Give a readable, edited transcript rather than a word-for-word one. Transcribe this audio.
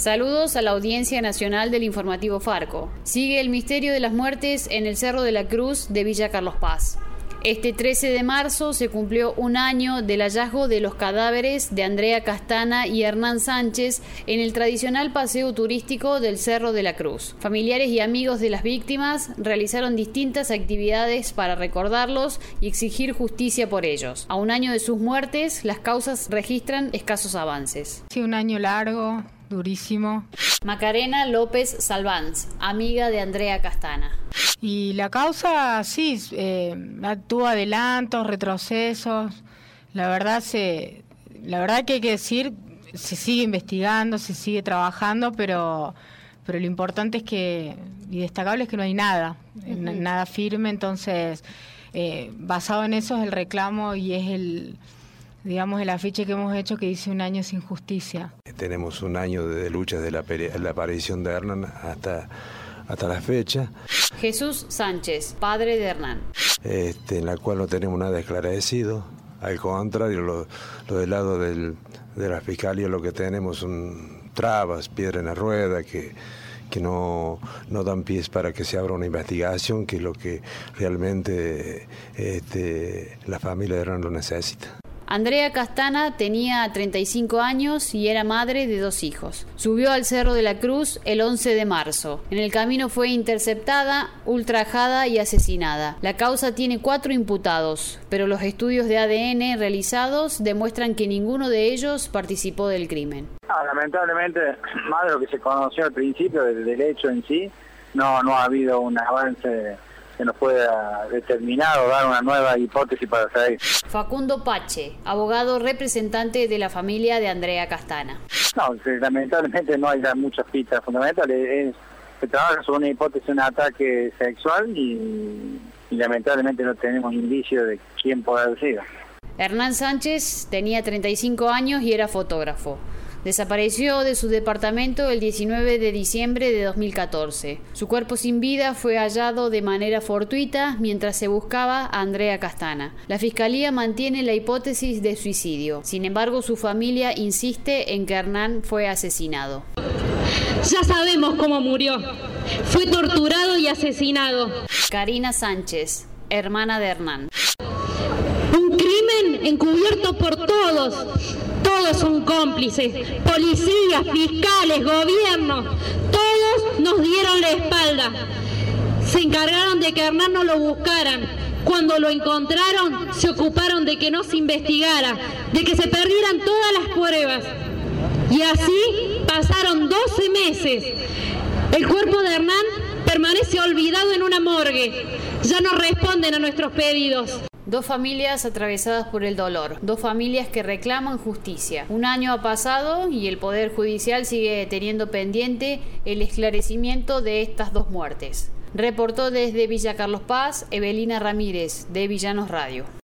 Saludos a la audiencia nacional del informativo Farco. Sigue el misterio de las muertes en el Cerro de la Cruz de Villa Carlos Paz. Este 13 de marzo se cumplió un año del hallazgo de los cadáveres de Andrea Castana y Hernán Sánchez en el tradicional paseo turístico del Cerro de la Cruz. Familiares y amigos de las víctimas realizaron distintas actividades para recordarlos y exigir justicia por ellos. A un año de sus muertes, las causas registran escasos avances. Sí, un año largo, durísimo. Macarena López Salvanz, amiga de Andrea Castana. Y la causa, sí, tuvo adelantos, retrocesos. La verdad que hay que decir, se sigue investigando, se sigue trabajando, pero lo importante es que, y destacable es que no hay nada, nada firme. Entonces, basado en eso es el reclamo y es el afiche que hemos hecho que dice un año sin justicia. Tenemos un año de lucha de la aparición de Hernán hasta la fecha. Jesús Sánchez, padre de Hernán. En la cual no tenemos nada esclarecido. Al contrario, lo del lado de la fiscalía lo que tenemos son trabas, piedra en la rueda, que no dan pies para que se abra una investigación, que es lo que realmente la familia de Hernán lo necesita. Andrea Castana tenía 35 años y era madre de 2 hijos. Subió al Cerro de la Cruz el 11 de marzo. En el camino fue interceptada, ultrajada y asesinada. La causa tiene 4 imputados, pero los estudios de ADN realizados demuestran que ninguno de ellos participó del crimen. Lamentablemente, más de lo que se conoció al principio del hecho en sí, no ha habido un avance que nos pueda determinar o dar una nueva hipótesis para saber. Facundo Pache, abogado representante de la familia de Andrea Castana. No, lamentablemente no hay muchas pistas fundamentales. Se trabaja sobre una hipótesis de un ataque sexual y lamentablemente no tenemos indicios de quién puede haber sido. Hernán Sánchez tenía 35 años y era fotógrafo. Desapareció de su departamento el 19 de diciembre de 2014. Su cuerpo sin vida fue hallado de manera fortuita mientras se buscaba a Andrea Castana. La Fiscalía mantiene la hipótesis de suicidio. Sin embargo, su familia insiste en que Hernán fue asesinado. Ya sabemos cómo murió. Fue torturado y asesinado. Karina Sánchez, hermana de Hernán. Un crimen encubierto por todos. Todos son cómplices, policías, fiscales, gobiernos, todos nos dieron la espalda. Se encargaron de que Hernán no lo buscaran. Cuando lo encontraron, se ocuparon de que no se investigara, de que se perdieran todas las pruebas. Y así pasaron 12 meses. El cuerpo de Hernán permanece olvidado en una morgue. Ya no responden a nuestros pedidos. 2 familias atravesadas por el dolor, 2 familias que reclaman justicia. Un año ha pasado y el Poder Judicial sigue teniendo pendiente el esclarecimiento de estas 2 muertes. Reportó desde Villa Carlos Paz, Evelina Ramírez, de Villanos Radio.